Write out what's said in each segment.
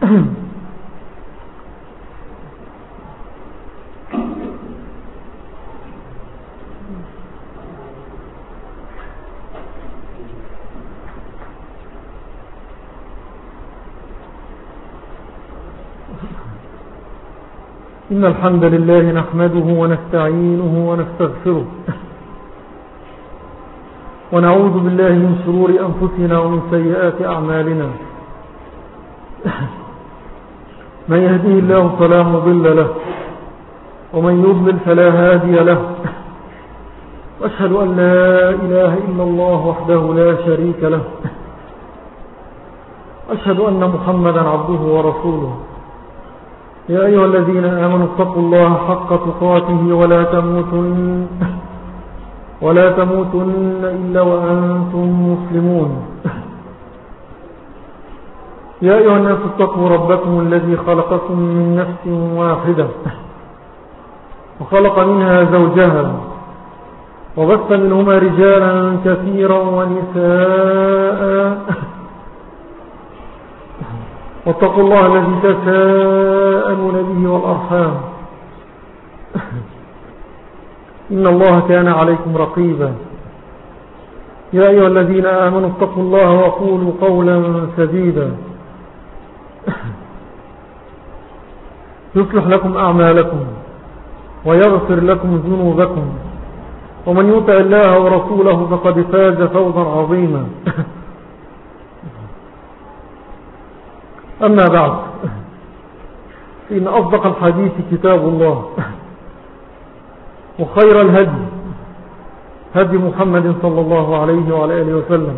إن الحمد لله نحمده ونستعينه ونستغفره ونعوذ بالله من شرور أنفسنا ومن سيئات أعمالنا. من يهديه الله فلا مضل له ومن يضلل فلا هادي له. وأشهد أن لا إله إلا الله وحده لا شريك له. أشهد أن محمدا عبده ورسوله. يا أيها الذين آمنوا اتقوا الله حق تقاته ولا تموتن إلا وأنتم مسلمون. يا أيها الناس اتقوا ربكم الذي خلقكم من نفس واحدة وخلق منها زوجها وبث منهما رجالا كثيرا ونساء واتقوا الله الذي تساءلون به والأرحام إن الله كان عليكم رقيبا. يا أيها الذين آمنوا اتقوا الله وقولوا قولا سديدا يصلح لكم أعمالكم ويغفر لكم ذنوبكم ومن يطع الله ورسوله فقد فاز فوزا عظيما. أما بعد، فإن أصدق الحديث كتاب الله وخير الهدي هدي محمد صلى الله عليه وعلى آله وسلم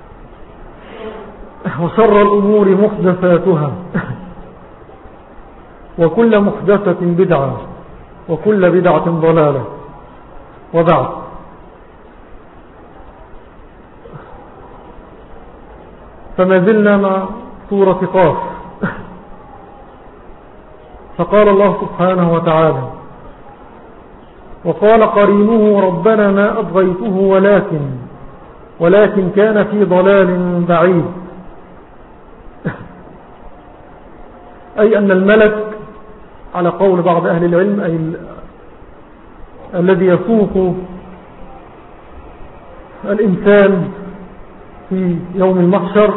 وشر الأمور محدثاتها وكل محدثة بدعة وكل بدعة ضلالة. وبعد، فما زلنا مع سورة قاف. فقال الله سبحانه وتعالى: وقال قرينه ربنا ما أطغيته ولكن كان في ضلال بعيد. أي أن الملك على قول بعض أهل العلم أي الذي يسوق الإنسان في يوم المحشر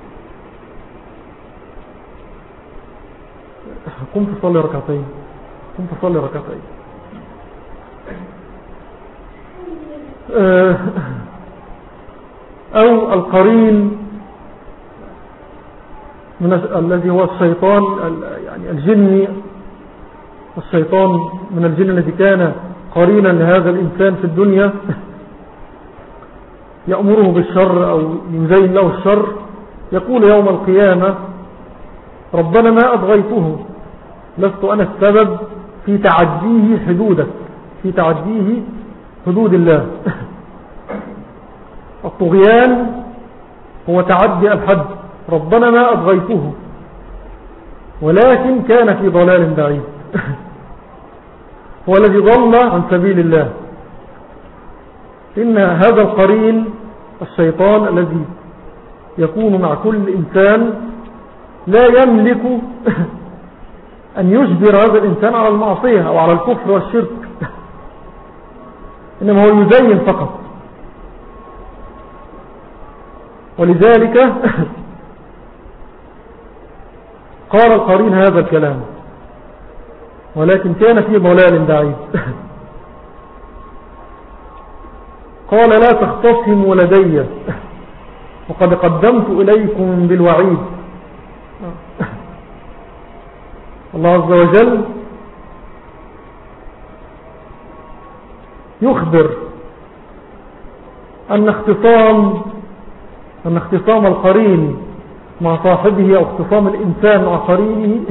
قم تصلي ركعتين أو القرين الذي هو الشيطان يعني الجني. الشيطان من الجن الذي كان قرينا لهذا الإنسان في الدنيا يأمره بالشر أو يزين له الشر. يقول يوم القيامة: ربنا ما أطغيته، لست أنا السبب في تعديه حدودك، في تعديه حدود الله. الطغيان هو تعدي الحد. ربنا ما أطغيته ولكن كان في ضلال بعيد. هو الذي ضل عن سبيل الله. إن هذا القرين الشيطان الذي يكون مع كل إنسان لا يملك أن يجبر هذا الإنسان على المعصية أو على الكفر والشرك، إنما هو يزين فقط. ولذلك قال القرين هذا الكلام: ولكن كان في ضلال بعيد. قال: لا تختصموا لدي وقد قدمت إليكم بالوعيد. الله عز وجل يخبر أن اختصام القرين مع صاحبه أو اختصام الإنسان مع قرينه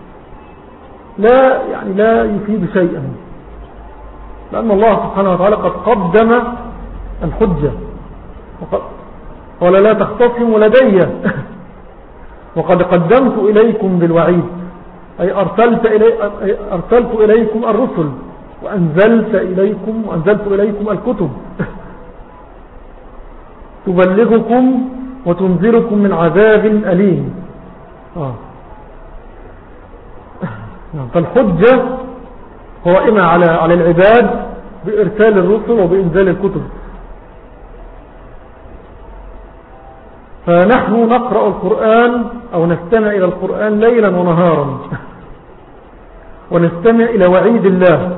لا يفيد شيئا، لأن الله سبحانه وتعالى قد قدم الحجة. قال: لا تختصموا لدي وقد قدمت إليكم بالوعيد، أي أرسلت إليكم الرسل وأنزلت إليكم الكتب تبلغكم وتنذركم من عذاب أليم. فالحجة قائمة على العباد بإرسال الرسل وبإنزال الكتب. فنحن نقرأ القرآن أو نستمع إلى القرآن ليلا ونهارا، ونستمع إلى وعيد الله،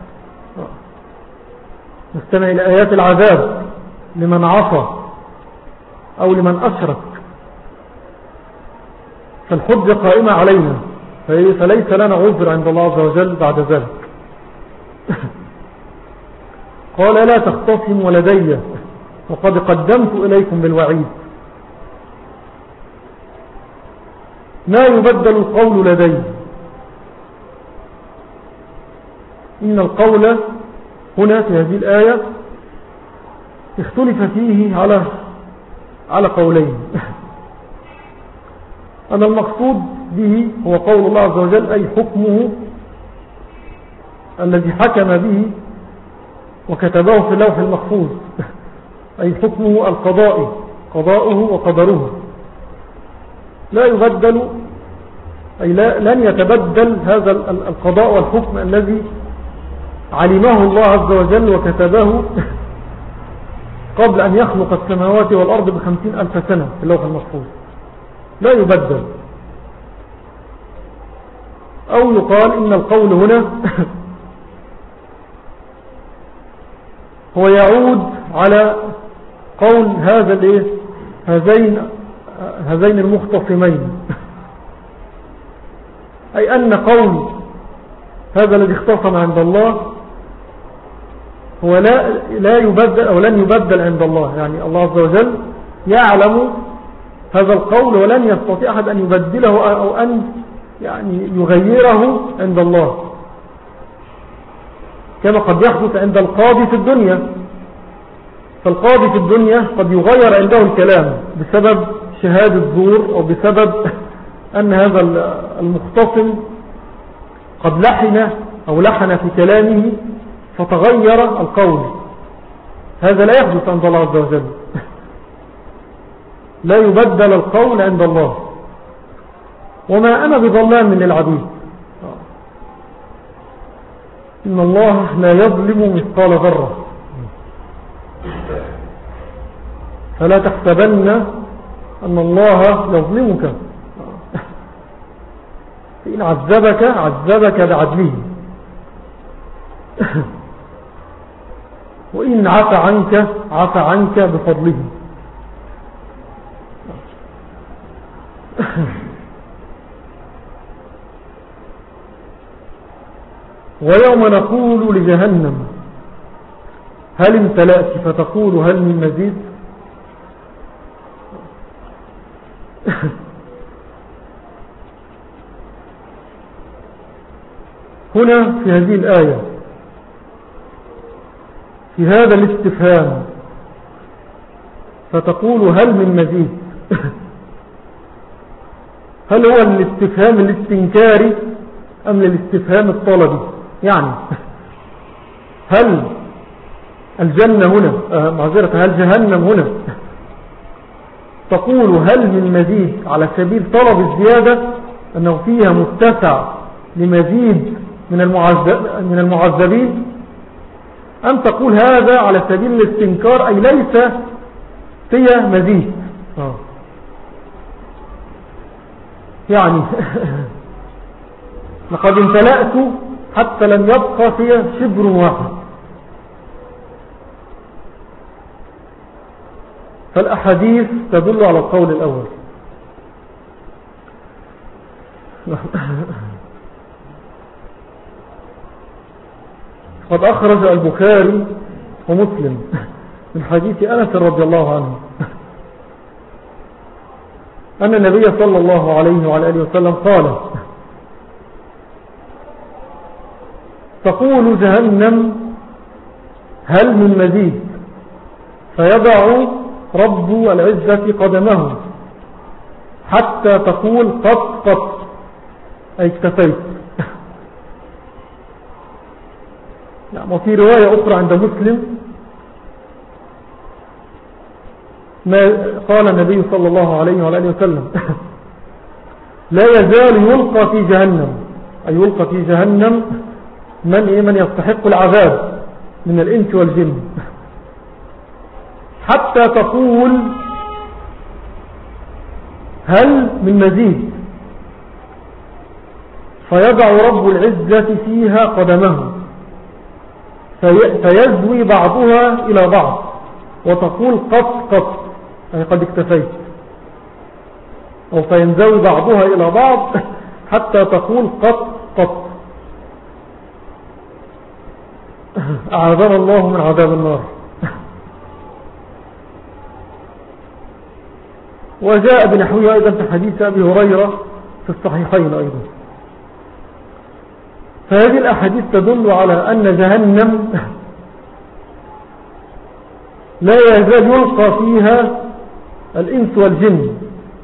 نستمع إلى آيات العذاب لمن عصى أو لمن أشرك. فالحجة قائمة علينا، فليس لنا عذر عند الله عز وجل بعد ذلك. قال لا تختصموا لدي وقد قدمت إليكم بالوعيد. ما يبدل القول لدي. إن القول هنا في هذه الآية اختلف فيه على قولين. أن المقصود به هو قول الله عز وجل، أي حكمه الذي حكم به وكتبه في اللوح المحفوظ، أي حكمه القضائي، قضاؤه وقدره لا يبدل، أي لن يتبدل هذا القضاء والحكم الذي علمه الله عز وجل وكتبه قبل أن يخلق السماوات والأرض ب50,000 سنة في اللوح المحفوظ، لا يبدل. أو يقال إن القول هنا هو يعود على قول هذين المختصمين، أي أن قول هذا الذي اختصم عند الله هو لا يبدل أو لن يبدل عند الله. يعني الله عز وجل يعلم هذا القول ولن يستطيع أحد أن يبدله أو أن يعني يغيره عند الله، كما قد يحدث عند القاضي في الدنيا. فالقاضي في الدنيا قد يغير عنده الكلام بسبب شهادة زور، أو بسبب أن هذا المختصم قد لحن في كلامه فتغير القول. هذا لا يحدث عند الله عز وجل، لا يبدل القول عند الله. وما أنا بظلام للعبيد، إن الله لا يظلم مثقال ذرة، فلا تحسبن أن الله يظلمك، فإن عذبك بعدله، وإن عفى عنك بفضله. ويوم نقول لجهنم هل امتلأت فتقول هل من مزيد. هنا في هذه الآية في هذا الاستفهام فتقول هل من مزيد، هل هو الاستفهام الاستنكاري أم الاستفهام الطلبي؟ يعني هل الجنة هنا هل جهنم هنا تقول هل من مزيد على سبيل طلب الزيادة، أنه فيها متسع لمزيد من المعذبين، أم تقول هذا على سبيل الاستنكار، أي ليس فيها مزيد؟ يعني لقد امتلأت حتى لم يبقى فيها شبر واحد. فالأحاديث تدل على القول الأول. قد أخرج البخاري ومسلم من حديث أنس رضي الله عنه أن النبي صلى الله عليه وعلى آله وسلم قال تقول جهنم هل من مزيد، فيضع رب العزة قدمه حتى تقول قط أي اكتفيت. وفي رواية أخرى عند مسلم ما قال النبي صلى الله عليه وآله وسلم لا يزال يلقى في جهنم أي يلقى في جهنم من يستحق العذاب من الإنس والجن، حتى تقول هل من مزيد، فيضع رب العزة فيها قدمه فيزوي بعضها إلى بعض وتقول قط أي قد اكتفيت، أو فينزوي بعضها إلى بعض حتى تقول قط. أعاذنا الله من عذاب النار. وجاء بنحوه أيضا في حديث أبي هريرة في الصحيحين أيضا. فهذه الأحاديث تدل على أن جهنم لا يزال يلقى فيها الإنس والجن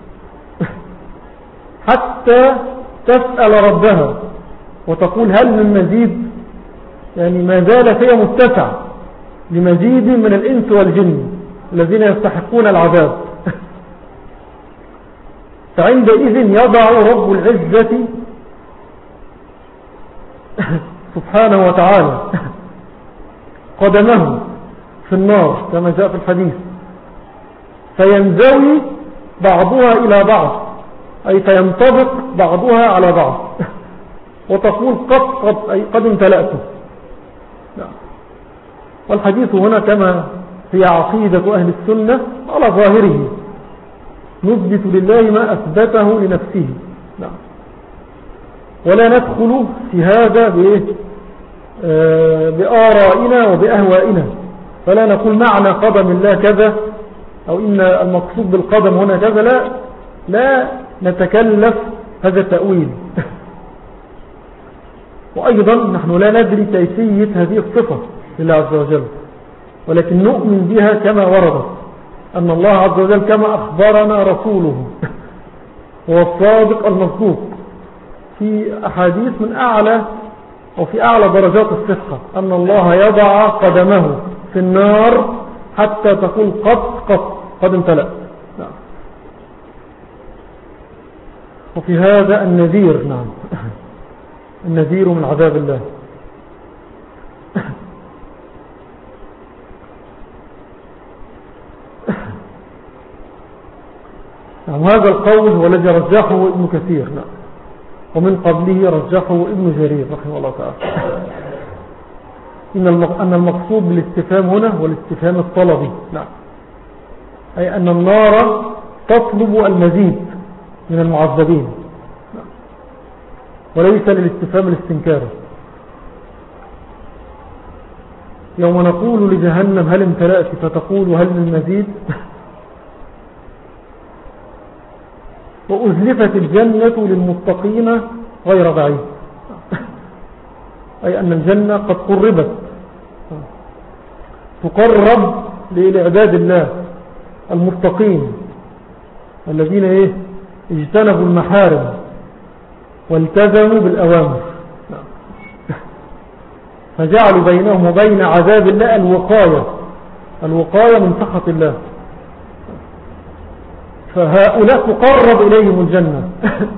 حتى تسأل ربها وتقول هل من مزيد، يعني ما زال فيها متسع لمزيد من الإنس والجن الذين يستحقون العذاب. فعندئذ يضع رب العزة سبحانه وتعالى قدمه في النار كما جاء في الحديث، فينزوي بعضها إلى بعض أي فينطبق بعضها على بعض وتقول قد أي قد امتلأته. والحديث هنا كما هي عقيدة أهل السنة على ظاهره، نثبت لله ما أثبته لنفسه، ولا ندخل في هذا بآرائنا وبأهوائنا، فلا نقول معنى قدم الله كذا أو إن المقصود بالقدم هنا كذا، لا نتكلف هذا التأويل. وأيضا نحن لا ندري كيفية هذه الصفة لله عز وجل، ولكن نؤمن بها كما وردت، أن الله عز وجل كما أخبرنا رسوله هو الصادق المصدوق في أحاديث من أعلى أو في أعلى درجات الصحة، أن الله يضع قدمه في النار حتى تقول قد امتلأت. وفي هذا النذير، نعم، النذير من عذاب الله. نعم، هذا القول هو الذي رجحه ابن كثير، نعم، ومن قبله رجحه ابن جرير رحمه الله تعالى، أن المقصود بالاستفهام هنا هو الاستفهام الطلبي، نعم، أي أن النار تطلب المزيد من المعذبين، وليس للاستفهام الاستنكاري. يوم نقول لجهنم هل امتلأت فتقول هل من مزيد، وأزلفت الجنة للمتقين غير بعيد، أي أن الجنة قد قربت، تقرب لعباد الله المتقين الذين اجتنبوا المحارم والتزموا بالأوامر، فجعلوا بينهم وبين عذاب الله الوقاية من سخط الله، فهؤلاء تقرب إليهم الجنة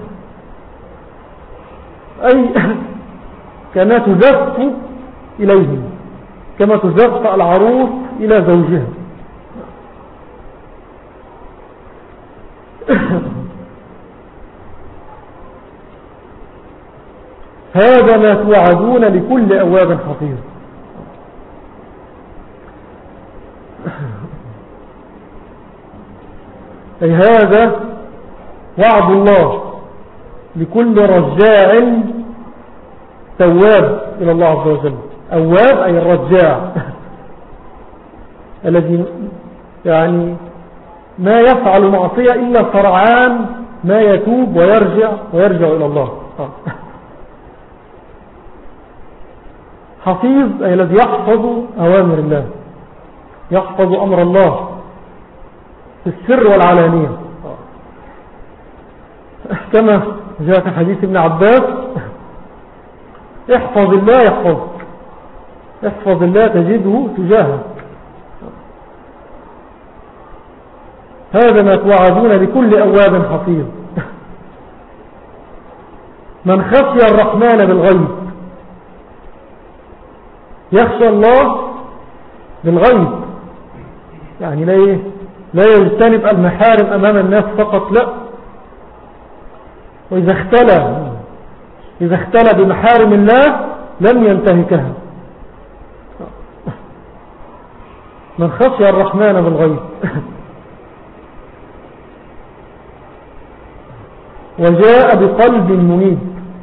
أي كما تزف إليهم كما تزف العروس إلى زوجها. هذا ما توعدون لكل أواب حفيظ. أي هذا وعد الله لكل رجاع تواب إلى الله عز وجل. أواب أي الرجاع الذي يعني ما يفعل معصية إلا سرعان ما يتوب ويرجع إلى الله. حفيظ أي الذي يحفظ أوامر الله، يحفظ أمر الله في السر والعلانية، كما جاء في حديث ابن عباس: احفظ الله يحفظك، احفظ الله تجده تجاهك. هذا ما توعدون لكل أواب حفيظ. من خشي الرحمن بالغيب، يخشى الله بالغيب، يعني لا يجتنب المحارم أمام الناس فقط، لا، وإذا اختلى بمحارم الله لم ينتهكها. من خشي الرحمن بالغيب. وجاء بقلب منيب،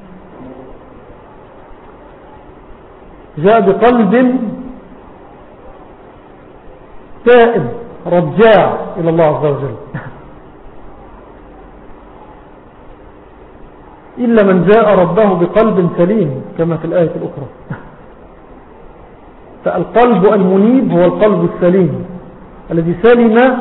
جاء بقلب تائب رجاع إلى الله عز وجل. إلا من جاء ربه بقلب سليم كما في الآية الأخرى. فالقلب المنيب هو القلب السليم الذي سلم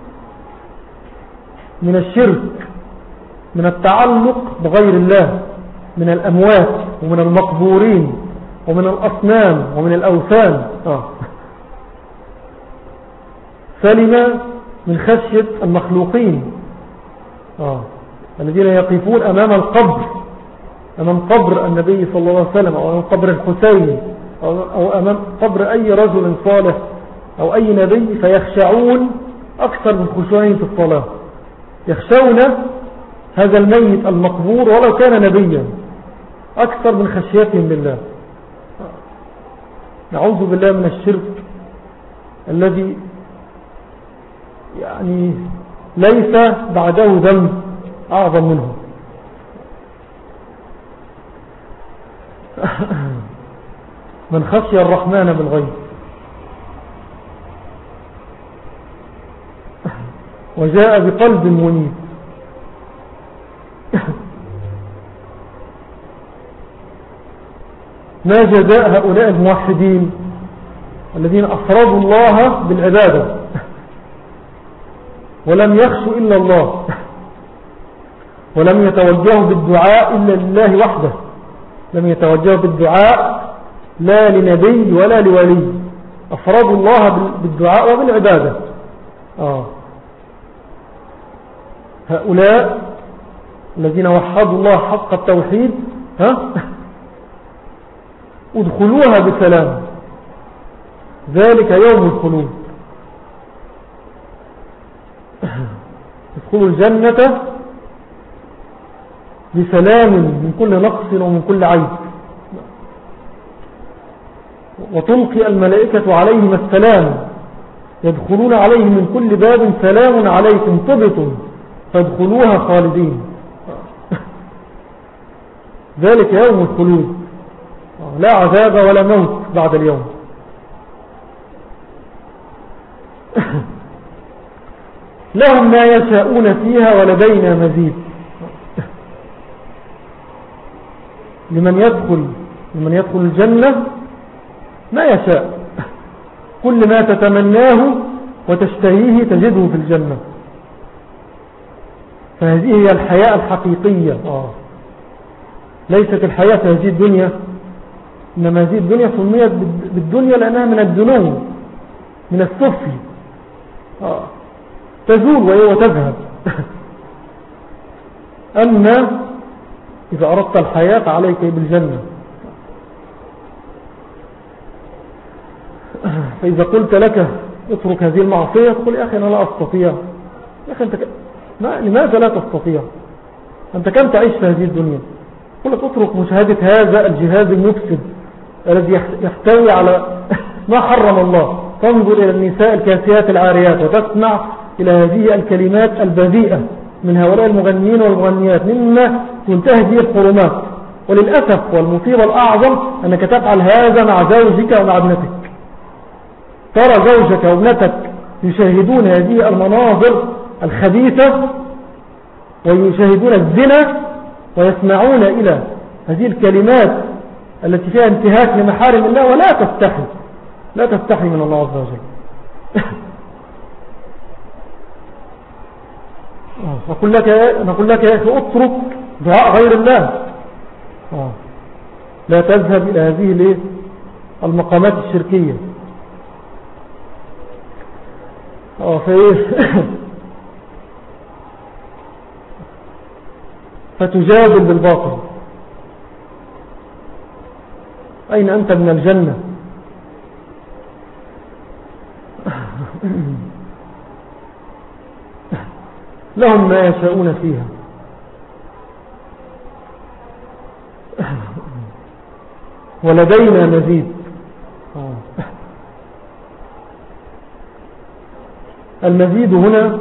من الشرك، من التعلق بغير الله، من الأموات ومن المقبورين ومن الأصنام ومن الأوثان. سلم من خشية المخلوقين الذين يقفون أمام القبر، أمام قبر النبي صلى الله عليه وسلم، أو أمام قبر الحسين، أو أمام قبر أي رجل صالح أو أي نبي، فيخشعون أكثر من خشوعهم في الصلاة. يخشون هذا الميت المقبور ولو كان نبيا أكثر من خشيتهم بالله. نعوذ بالله من الشرك الذي يعني ليس بعده ذنب أعظم منه. من خشي الرحمن بالغيب وجاء بقلب منيب. ما جزاء هؤلاء الموحدين الذين أفردوا الله بالعبادة ولم يخشوا إلا الله، ولم يتوجهوا بالدعاء إلا لله وحده، لم يتوجهوا بالدعاء لا لنبي ولا لولي، أفردوا الله بالدعاء وبالعبادة. هؤلاء الذين وحدوا الله حق التوحيد ادخلوها بسلام، ذلك يوم الخلود. ادخلوا الجنة بسلام من كل نقص ومن كل عيب، وتلقي الملائكة عليهم السلام، يدخلون عليهم من كل باب سلام عليكم طبتم فادخلوها خالدين. ذلك يوم الخلود، لا عذاب ولا موت بعد اليوم. لهم ما يشاءون فيها ولدينا مزيد. لمن يدخل الجنة ما يشاء، كل ما تتمناه وتشتهيه تجده في الجنة. فهذه هي الحياة الحقيقية. ليست الحياة في هذه الدنيا، إنما هذه الدنيا سميت بالدنيا لأنها من الدنو، من السفل، تزول وهي وتذهب. أما إذا أردت الحياة عليك بالجنة. فإذا قلت لك اترك هذه المعصية تقول يا أخي أنا لا أستطيع. يا أخي أنت لماذا لا تستطيع؟ أنت كم تعيش في هذه الدنيا؟ قل لك اترك مشاهدة هذا الجهاز المفسد الذي يحتوي على ما حرم الله. تنظر إلى النساء الكاسيات العاريات وتسمع إلى هذه الكلمات البذيئة من هؤلاء المغنيين والمغنيات مما تنتهي به الحرمات. وللأسف والمصيبة الأعظم أنك تفعل هذا مع زوجك ومع ابنتك. ترى زوجك وابنتك يشاهدون هذه المناظر الخبيثة ويشاهدون الزنا ويسمعون إلى هذه الكلمات التي فيها انتهاك لمحارم الله، ولا تستحي، لا تستحي من الله عز وجل. نقول لك يا أخي اترك دعاء غير الله، لا تذهب إلى هذه المقامات الشركية. فتجادل بالباطل. أين أنت من الجنة؟ لهم ما يشاءون فيها. ولدينا مزيد. المزيد هنا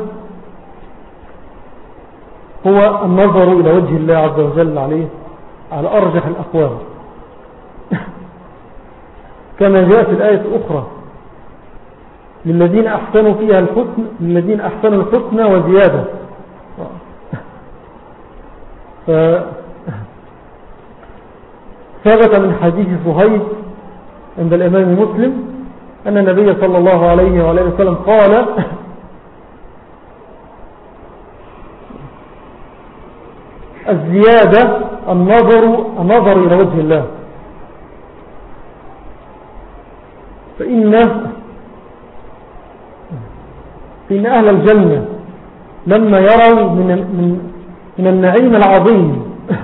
هو النظر إلى وجه الله عز وجل على أرجح الأقوال، كما جاء في الآية الأخرى: للذين أحسنوا فيها الحسن، للذين أحسنوا الحسنى وزيادة. ثبت من حديث صهيب عند الإمام مسلم أن النبي صلى الله عليه وآله وسلم قال: الزيادة النظر إلى وجه الله، فإن أهل الجنة لما يروا من النعيم العظيم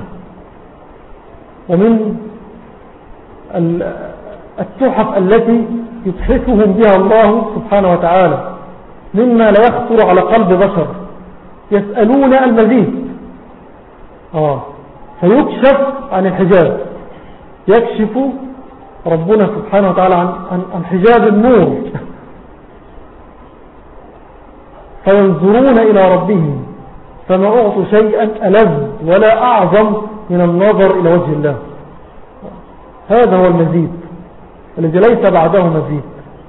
ومن التحف التي يتحفهم بها الله سبحانه وتعالى مما لا يخطر على قلب بشر، يسألون المزيد. فيكشف عن الحجاب، يكشف ربنا سبحانه وتعالى عن حجاب النور، فينظرون إلى ربهم، فما أعطوا شيئا ألذ ولا أعظم من النظر إلى وجه الله. هذا هو المزيد الذي ليس بعده مزيد.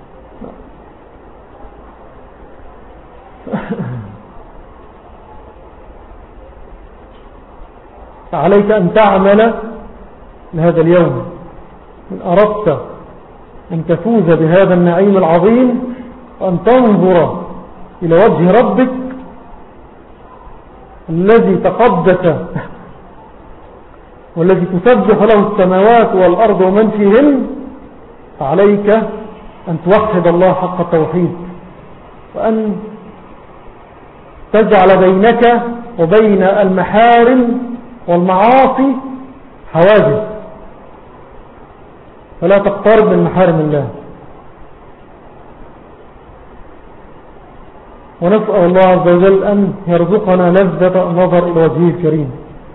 فعليك أن تعمل لهذا اليوم إن أردت أن تفوز بهذا النعيم العظيم، وأن تنظر إلى وجه ربك الذي تقدس والذي تسبح له السماوات والأرض ومن فيهن. فعليك أن توحد الله حق التوحيد، وأن تجعل بينك وبين المحارم والمعاصي حواجز، فلا تقترب من محارم الله. ونسأل الله عز وجل أن يرزقنا لذة النظر إلى وجهه الكريم.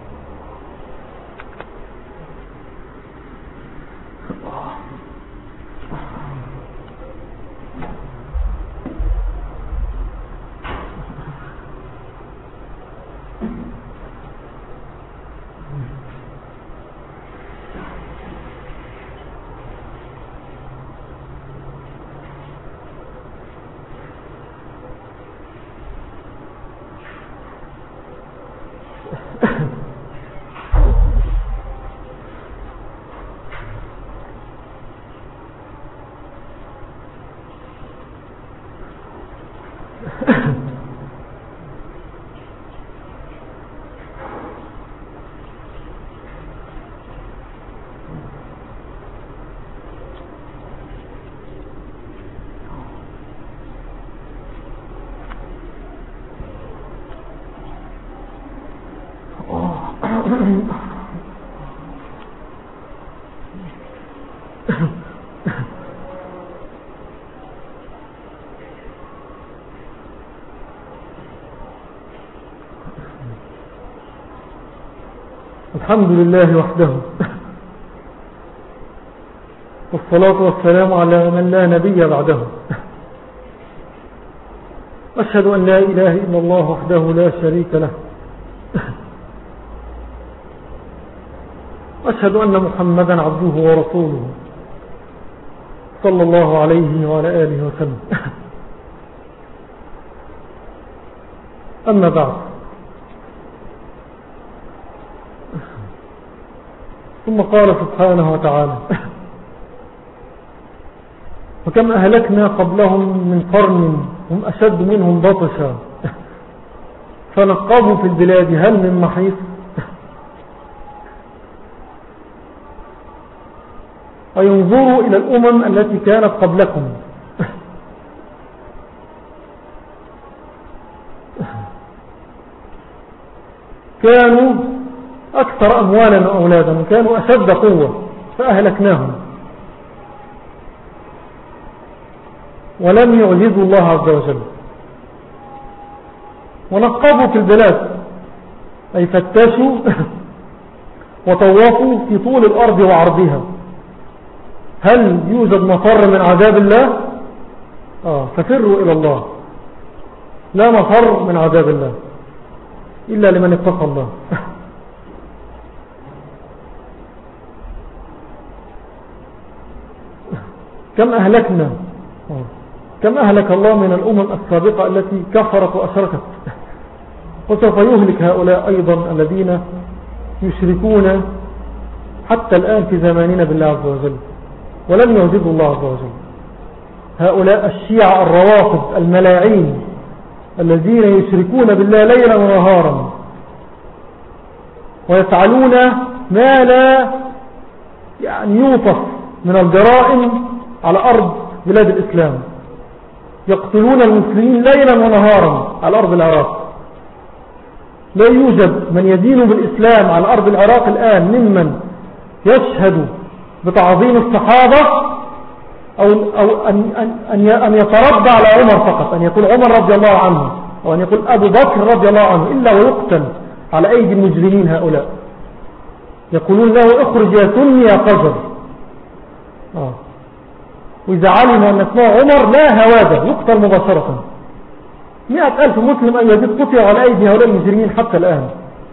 الحمد لله وحده، والصلاة والسلام على من لا نبي بعده. أشهد أن لا إله إلا الله وحده لا شريك له، أشهد أن محمدا عبده ورسوله صلى الله عليه وعلى آله وسلم. أما بعد، ثم قال سبحانه وتعالى: وكم أهلكنا قبلهم من قرن هم أشد منهم بطشا فنقبوا في البلاد هل من محيص. وينظروا إلى الأمم التي كانت قبلكم كانوا أكثر أموالا وأولادا، كانوا أشد قوة فأهلكناهم ولم يعجزوا الله عز وجل. ونقبوا في البلاد أي فتشوا وطوفوا في طول الأرض وعرضها، هل يوجد مفر من عذاب الله؟ ففروا إلى الله، لا مفر من عذاب الله إلا لمن اتقى الله. كم أهلك الله من الأمم السابقة التي كفرت وأشركت، وسوف يهلك هؤلاء أيضا الذين يشركون حتى الآن في زماننا بالله عز وجل ولم يعجزوا الله عز وجل. هؤلاء الشيعة الروافض الملاعين الذين يشركون بالله ليلا ونهارا ويفعلون ما لا يوصف من الجرائم على أرض بلاد الإسلام، يقتلون المسلمين ليلا ونهارا على أرض العراق. لا يوجد من يدين بالإسلام على أرض العراق الآن ممن يشهد بتعظيم الصحابة أو أن يتربى على عمر فقط، أن يقول عمر رضي الله عنه أو أن يقول أبو بكر رضي الله عنه، إلا ويقتل على أيدي المجرمين هؤلاء. يقولون له اخرج يا سني يا قجر. وإذا علموا أن اسمه عمر لا هواده يقتل مباشرة. 100,000 مسلم أن يزيد قتل على أيدي هؤلاء المجرمين حتى الآن،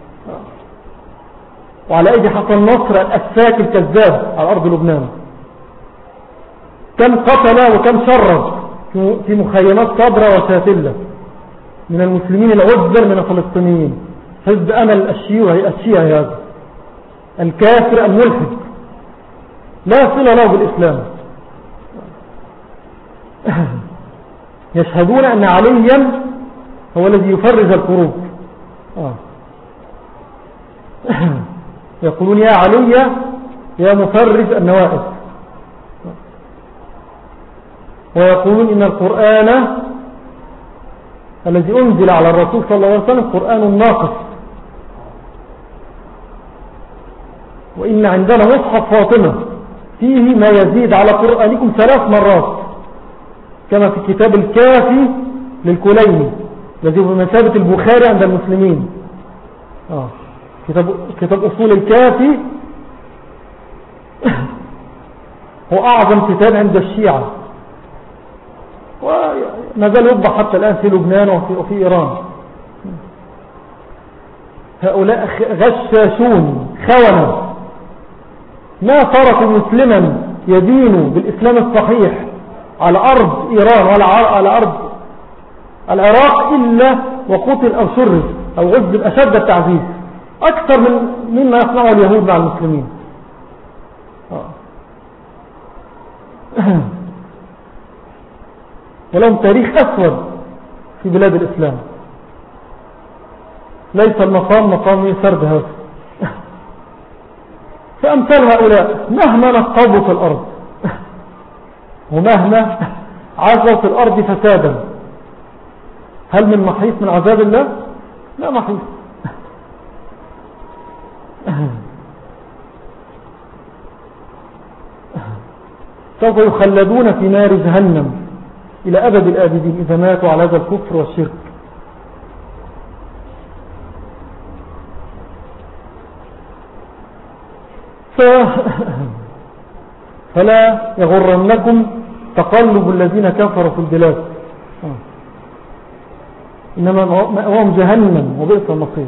وعلى أيدي حسن نصر الأساك الكذاب على أرض لبنان. كم قتل وكم شرد في مخيمات صبرة وشاتلة من المسلمين العذر من الفلسطينيين. حزب أمل الشيعي هذا الكافر الملحد لا صلة له بالإسلام، يشهدون أن عليا هو الذي يفرج الكروب. يقولون يا علي يا مفرج النوائب، ويقولون إن القرآن الذي أنزل على الرسول صلى الله عليه وسلم قرآن ناقص، وإن عندنا مصحف فاطمة فيه ما يزيد على قرآنكم 3 مرات، كما في كتاب الكافي للكليني الذي هو بمثابة البخاري عند المسلمين. كتاب أصول الكافي هو أعظم كتاب عند الشيعة، وما زال يطبع حتى الآن في لبنان وفي إيران. هؤلاء غشاشون خونة، ما تركوا مسلما يدين بالإسلام الصحيح على أرض إيران ولا على أرض العراق إلا وقتل أو شرد أو عذب أشد التعذيب أكثر مما يصنعه اليهود مع المسلمين. ولهم تاريخ أسود في بلاد الإسلام، ليس المقام سرد هذا. فأمثال هؤلاء مهما نقضوا في الأرض ومهما عزوا في الأرض فسادا، هل من محيص من عذاب الله؟ لا محيص. سوف يخلدون في نار جهنم إلى أبد الآبدين إذا ماتوا على هذا الكفر والشرك. فلا يغرنكم تقلب الذين كفروا في البلاد، إنما مأواهم جهنم وبئس المصير.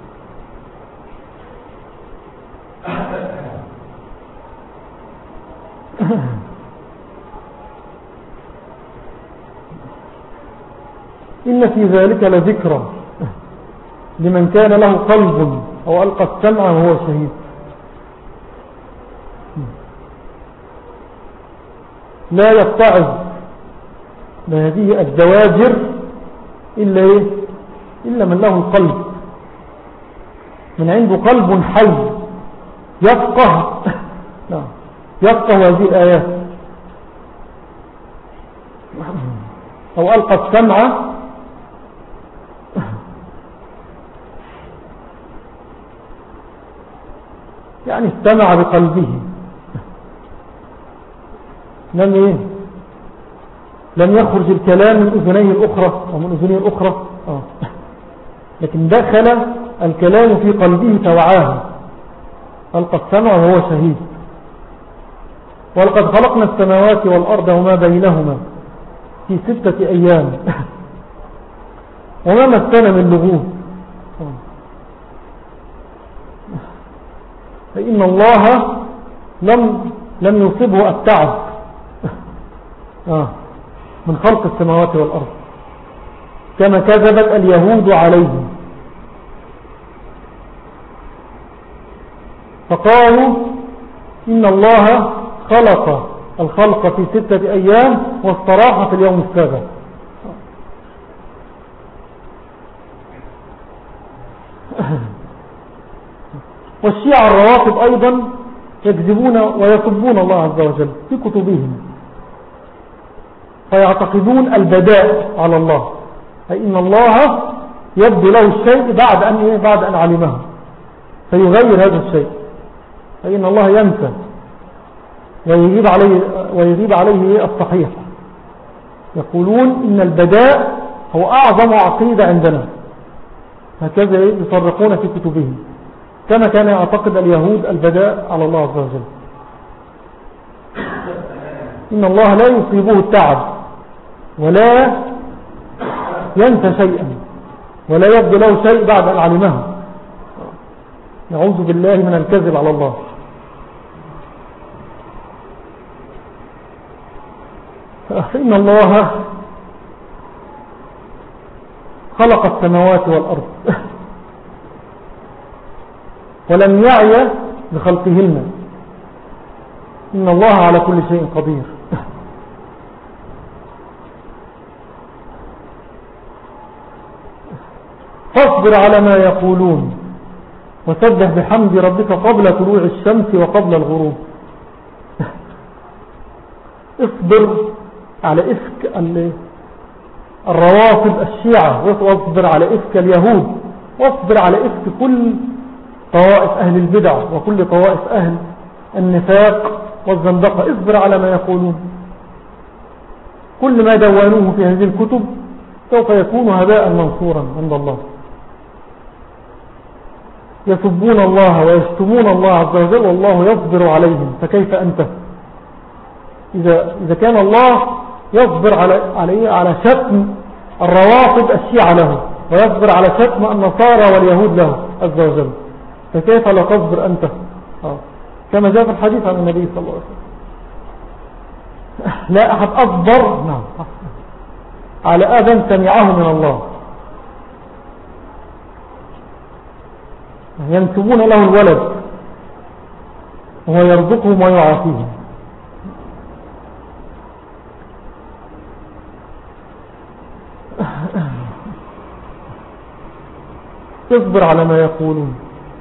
إن في ذلك لذكرى لمن كان له قلب أو ألقى السمع وهو شهيد. لا يتعظ بهذه الزواجر إلا من له القلب، من عنده قلب حي يفقه هذه الآيات، أو ألقى السمع يعني استمع بقلبه، لم لم يخرج الكلام من أذنيه الأخرى ومن أذنيه الأخرى لكن دخل الكلام في قلبه فوعاه، ألقى السمع وهو شهيد. ولقد خلقنا السماوات والأرض وما بينهما في 6 أيام وما مسنا من لغوب فإن الله لم يصبه التعب من خلق السماوات والأرض كما كذبت اليهود عليه، فقالوا إن الله خلق الخلق في 6 أيام واستراح في اليوم السابع. والشيعة الروافض أيضا يكذبون ويسبون الله عز وجل في كتبهم، فيعتقدون البداء على الله، أي إن الله يبدو له الشيء بعد أن علمه فيغير هذا الشيء، فإن الله ينسى ويجيب عليه الصحيح. يقولون إن البداء هو أعظم عقيدة عندنا، هكذا يصرحون في كتبهم، كما كان يعتقد اليهود البداء على الله عز وجل. إن الله لا يصيبه التعب ولا ينسى شيئا ولا يبدو له شيء بعد أن علمه. نعوذ بالله من الكذب على الله. فإن الله خلق السماوات والأرض ولم يعي بخلقهن، إن الله على كل شيء قدير. فاصبر على ما يقولون وسبح بحمد ربك قبل طلوع الشمس وقبل الغروب. اصبر على إفك الروافض الشيعة، واصبر على إفك اليهود، واصبر على إفك كل طوائف أهل البدع وكل طوائف أهل النفاق والزندقة. اصبر على ما يقولون، كل ما دونوه في هذه الكتب سوف يكون هباء منصورا عند الله. يسبون الله ويشتمون الله عز وجل والله يصبر عليهم، فكيف أنت إذا كان الله يصبر على شتم الروافض الشيعة له ويصبر على شتم النصارى واليهود له عز وجل، فكيف لا تصبر أنت؟ كما جاء في الحديث عن النبي صلى الله عليه وسلم لا أحد أصبر على أذى سمعه من الله. ينسبون له الولد وهو يرزقهم ويعافيهم. تصبر على ما يقولون.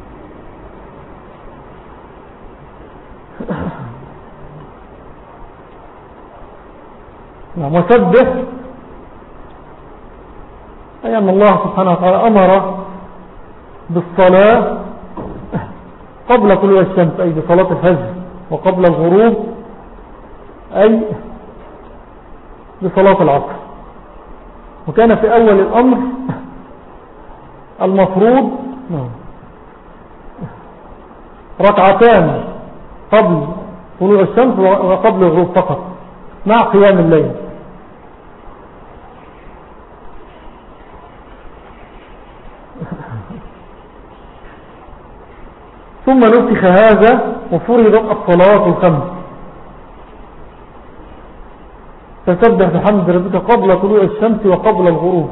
وسبح أي أن الله سبحانه وتعالى أمر بالصلاة قبل طلوع الشمس، أي بصلاة الفجر، وقبل الغروب أي بصلاة العصر. وكان في أول الأمر المفروض ركعتان قبل طلوع الشمس وقبل الغروب فقط مع قيام الليل. ثم نسخ هذا وفرضت الصلاة الخمس، فسبح بحمد ربك قبل طلوع الشمس وقبل الغروب،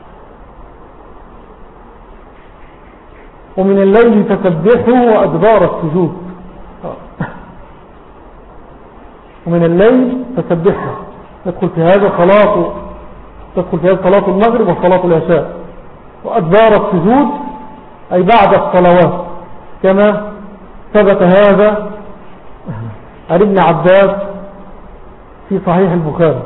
ومن الليل فسبحه وأدبار السجود. ومن الليل فسبحه تدخل في هذا صلاة المغرب وصلاة العشاء، وأدبار السجود أي بعد الصلوات، كما ثبت هذا عن ابن عباس في صحيح البخاري.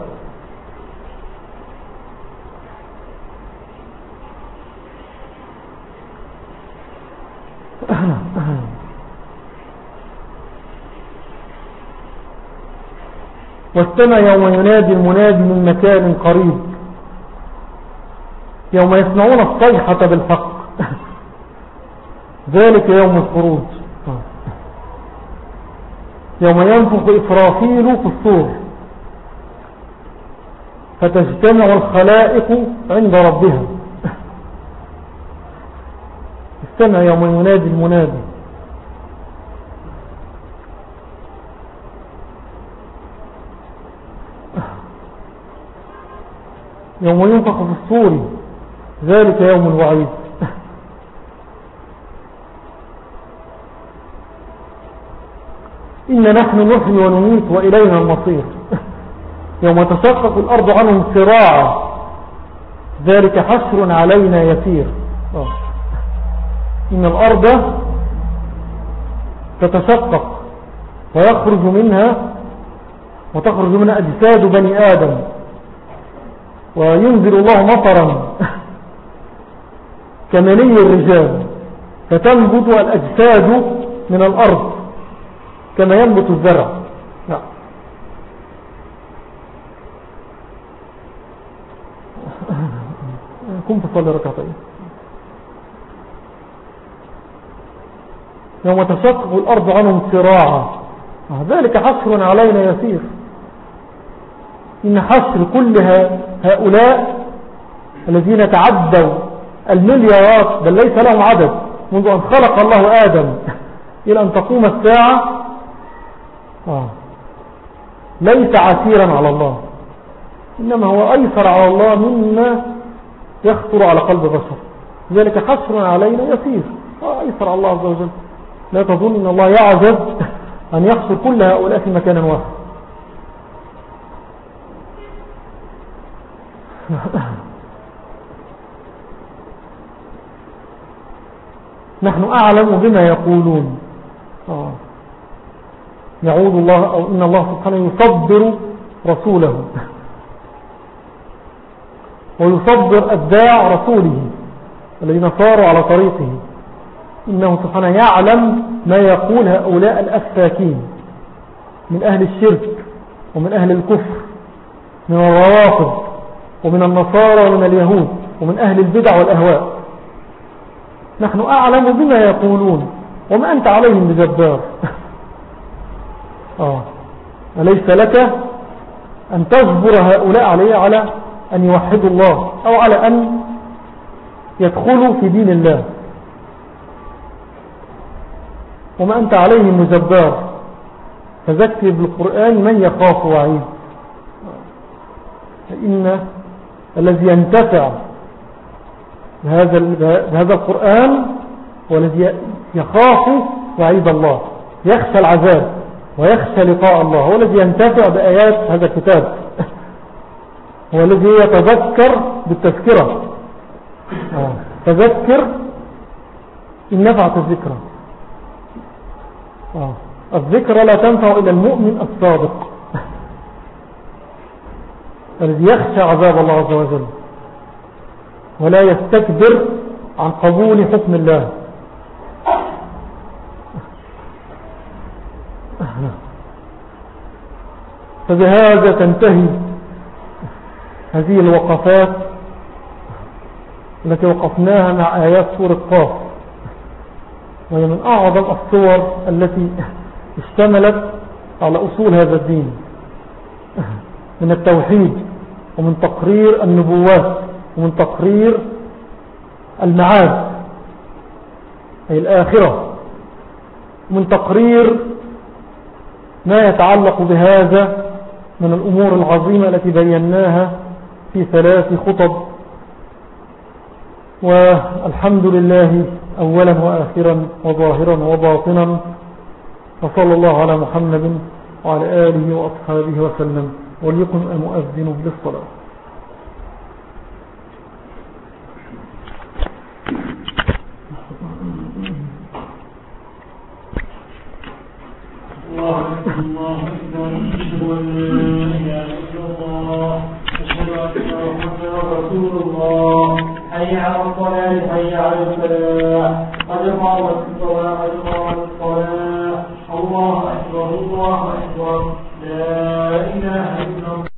واستمع يوم ينادي المنادي من مكان قريب، يوم يسمعون الصيحة بالحق ذلك يوم الخروج، يوم ينفخ إسرافيل في الصور فتجتمع الخلائق عند ربها. استمع يوم ينادي المنادي. يوم ينفخ في الصور ذلك يوم الوعيد. إن نحن نحيي ونميت وإلينا المصير. يوم تشقق الأرض عنهم سراعا ذلك حشر علينا يسير. إن الأرض تتشقق ويخرج منها وتخرج منها أجساد بني آدم وينزل الله مطرا كمني الرجال فتنبت الأجساد من الأرض كما ينبت الزرع. لا. كنت تصلي ركعتين. يوم تشقق الأرض عنهم سراعا ذلك حشر علينا يسير. إن حشر كل هؤلاء الذين تعدوا المليارات بل ليس لهم عدد منذ أن خلق الله آدم إلى أن تقوم الساعة ليس عسيرا على الله، إنما هو أيسر على الله مما يخطر على قلب بشر. لذلك حشر علينا يسير، أيسر على الله عز وجل. لا تظن إن الله يعجز أن يحشر كل هؤلاء في مكان واحد. نحن أعلم بما يقولون. يعود الله أو إن الله سبحانه يصبر رسوله ويصبر أتباع رسوله الذين صاروا على طريقه. إنه سبحانه يعلم ما يقول هؤلاء الأفاكين من أهل الشرك ومن أهل الكفر من الروافض ومن النصارى ومن اليهود ومن أهل البدع والأهواء. نحن أعلم بما يقولون وما أنت عليهم بجبار. أليس لك أن تجبر هؤلاء على أن يوحدوا الله أو على أن يدخلوا في دين الله؟ وما أنت عليهم مجبار. فذكر بالقرآن من يخاف وعيد. فإن الذي ينتفع بهذا القرآن والذي يخاف وعيد الله، يخشى العذاب ويخشى لقاء الله، هو الذي ينتفع بآيات هذا الكتاب، هو الذي يتذكر بالتذكرة. تذكر إن نفعت الذكرى. الذكرى لا تنفع إلا المؤمن الصادق الذي يخشى عذاب الله عز وجل ولا يستكبر عن قبول حكم الله. فبهذا تنتهي هذه الوقفات التي وقفناها مع آيات سورة قاف، وهي من أعظم الصور التي اشتملت على أصول هذا الدين من التوحيد ومن تقرير النبوات ومن تقرير المعاد أي الآخرة ومن تقرير ما يتعلق بهذا من الأمور العظيمة التي بيناها في 3 خطب. والحمد لله أولا وآخرا وظاهرا وباطنا، وصلى الله على محمد وعلى آله وأصحابه وسلم. وليكن المؤذن بالصلاة. الله أكبر، أشهد أن لا إله إلا الله، أشهد أن محمدا رسول الله. حي على الصلاة، حي على الفلاح، قد قامت الصلاة، قد قامت الصلاة. الله أكبر، الله أكبر لا إله إلا الله.